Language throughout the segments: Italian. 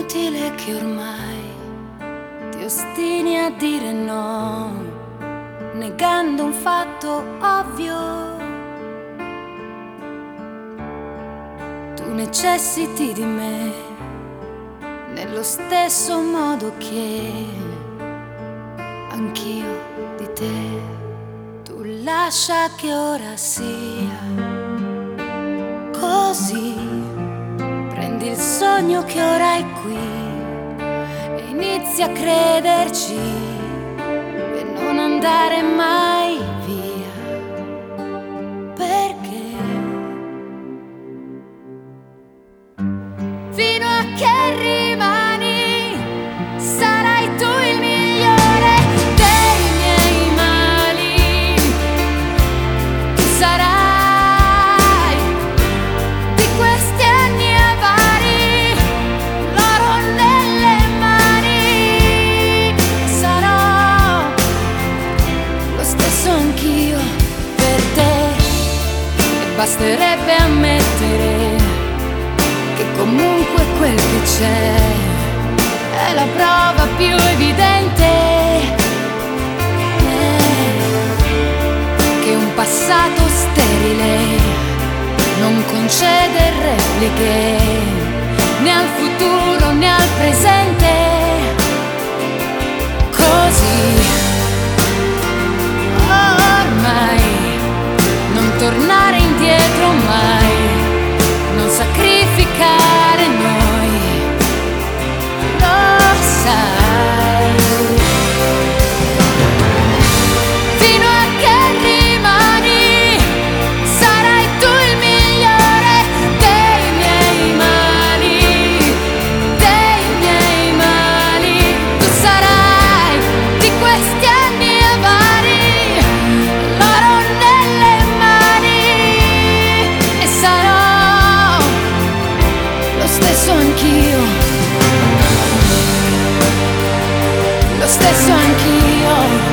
inutile che ormai ti ostini a dire no, negando un fatto ovvio. Tu necessiti di me nello stesso modo che anch'io di te. Tu lascia che ora sia così, prendi il sogno che ora è qui e inizi a crederci e non andare mai via, perché fino a che rimani sarai tu il migliore dei miei mali. Tu sarai di questi anni avari l'oro nelle mani. Sarò lo stesso anch'io per te, e basterebbe ammettere che comunque quel che c'è è la prova più evidente che un passato sterile non concede repliche né al futuro né al presente. Così ormai non tornare indietro mai, non sacrificare noi, lo sai. Fino a che rimani sarai tu il migliore dei miei mali, dei miei mali. Tu sarai di questi anni avari l'oro nelle mani, e sarò lo stesso anch'io, lo stesso anch'io.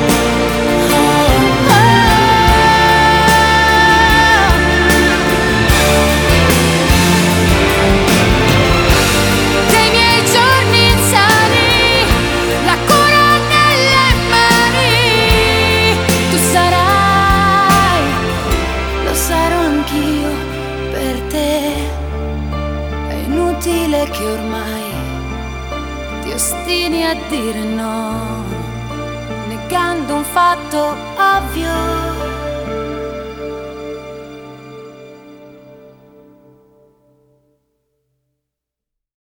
Dei miei giorni insani, la cura nelle mani. Tu sarai, lo sarò anch'io per te. È inutile che ormai ti ostini a dire no, negando un fatto ovvio.